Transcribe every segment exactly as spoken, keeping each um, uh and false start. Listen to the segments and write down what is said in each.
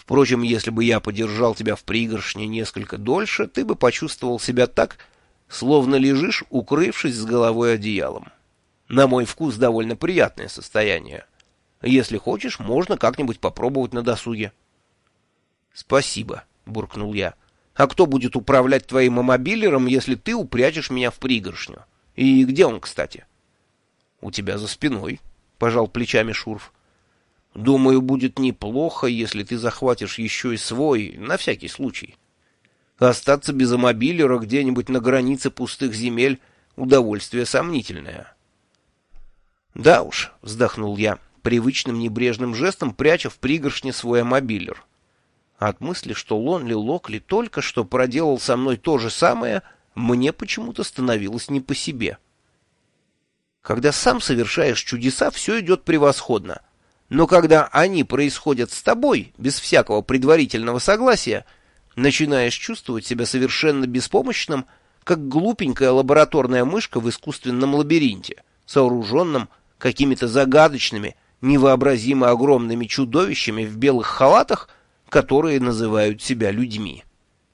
Впрочем, если бы я подержал тебя в пригоршне несколько дольше, ты бы почувствовал себя так, словно лежишь, укрывшись с головой одеялом. На мой вкус довольно приятное состояние. Если хочешь, можно как-нибудь попробовать на досуге. — Спасибо, — буркнул я. — А кто будет управлять твоим мобилером, если ты упрячешь меня в пригоршню? И где он, кстати? — У тебя за спиной, — пожал плечами Шурф. — Думаю, будет неплохо, если ты захватишь еще и свой, на всякий случай. Остаться без мобилера где-нибудь на границе пустых земель — удовольствие сомнительное. — Да уж, — вздохнул я, привычным небрежным жестом пряча в пригоршне свой мобилер. От мысли, что Лонли Локли только что проделал со мной то же самое, мне почему-то становилось не по себе. Когда сам совершаешь чудеса, все идет превосходно. Но когда они происходят с тобой, без всякого предварительного согласия, начинаешь чувствовать себя совершенно беспомощным, как глупенькая лабораторная мышка в искусственном лабиринте, сооруженном какими-то загадочными, невообразимо огромными чудовищами в белых халатах, которые называют себя людьми.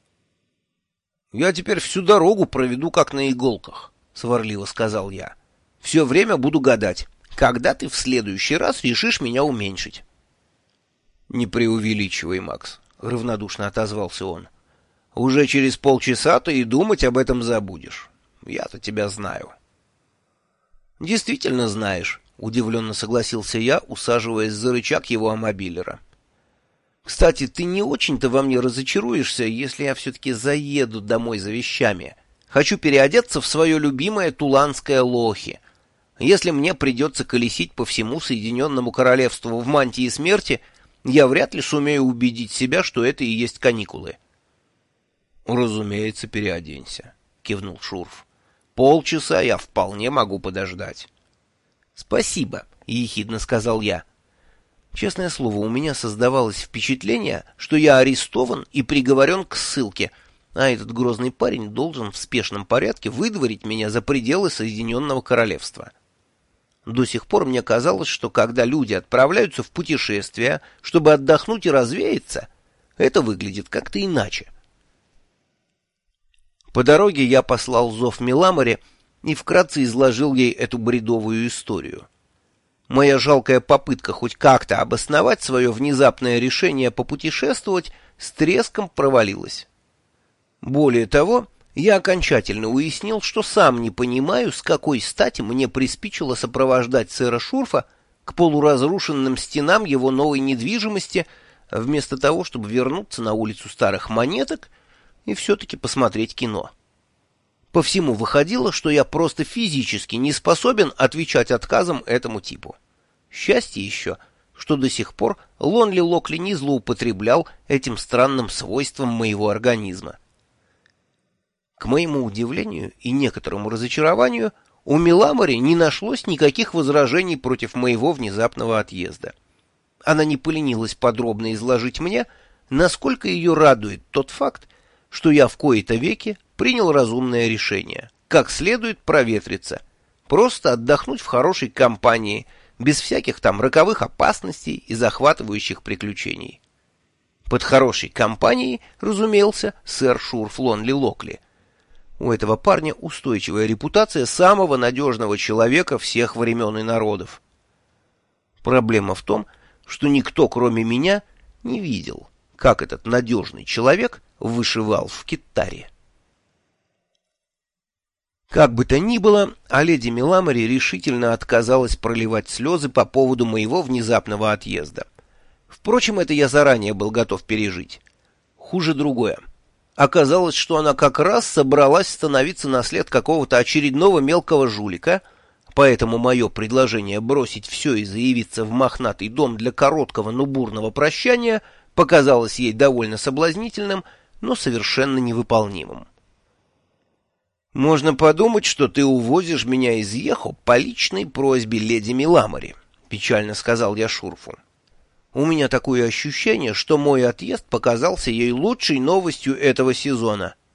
«Я теперь всю дорогу проведу как на иголках», — сварливо сказал я. «Все время буду гадать, когда ты в следующий раз решишь меня уменьшить». «Не преувеличивай, Макс», — равнодушно отозвался он. «Уже через полчаса ты и думать об этом забудешь. Я-то тебя знаю». «Действительно знаешь», — удивленно согласился я, усаживаясь за рычаг его мобилера. «Кстати, ты не очень-то во мне разочаруешься, если я все-таки заеду домой за вещами. Хочу переодеться в свое любимое туланское лохи. Если мне придется колесить по всему Соединенному Королевству в мантии смерти, я вряд ли сумею убедить себя, что это и есть каникулы». «Разумеется, переоденься», — кивнул Шурф. «Полчаса я вполне могу подождать». «Спасибо», — ехидно сказал я. Честное слово, у меня создавалось впечатление, что я арестован и приговорен к ссылке, а этот грозный парень должен в спешном порядке выдворить меня за пределы Соединенного Королевства. До сих пор мне казалось, что когда люди отправляются в путешествие, чтобы отдохнуть и развеяться, это выглядит как-то иначе. По дороге я послал зов Миламоре и вкратце изложил ей эту бредовую историю. Моя жалкая попытка хоть как-то обосновать свое внезапное решение попутешествовать с треском провалилась. Более того, я окончательно уяснил, что сам не понимаю, с какой стати мне приспичило сопровождать сэра Шурфа к полуразрушенным стенам его новой недвижимости, вместо того, чтобы вернуться на улицу Старых Монеток и все-таки посмотреть кино. По всему выходило, что я просто физически не способен отвечать отказом этому типу. Счастье еще, что до сих пор Лонли Локли не злоупотреблял этим странным свойством моего организма. К моему удивлению и некоторому разочарованию, у Миламори не нашлось никаких возражений против моего внезапного отъезда. Она не поленилась подробно изложить мне, насколько ее радует тот факт, что я в кои-то веки принял разумное решение, как следует проветриться, просто отдохнуть в хорошей компании, без всяких там роковых опасностей и захватывающих приключений. Под хорошей компанией, разумеется, сэр Шурф Лонли Локли. У этого парня устойчивая репутация самого надежного человека всех времен и народов. Проблема в том, что никто, кроме меня, не видел, как этот надежный человек вышивал в китаре. Как бы то ни было, а леди Миламори решительно отказалась проливать слезы по поводу моего внезапного отъезда. Впрочем, это я заранее был готов пережить. Хуже другое. Оказалось, что она как раз собралась становиться на след какого-то очередного мелкого жулика, поэтому мое предложение бросить все и заявиться в мохнатый дом для короткого, но бурного прощания показалось ей довольно соблазнительным, но совершенно невыполнимым. «Можно подумать, что ты увозишь меня из Ехо по личной просьбе леди Миламори», — печально сказал я Шурфу. «У меня такое ощущение, что мой отъезд показался ей лучшей новостью этого сезона».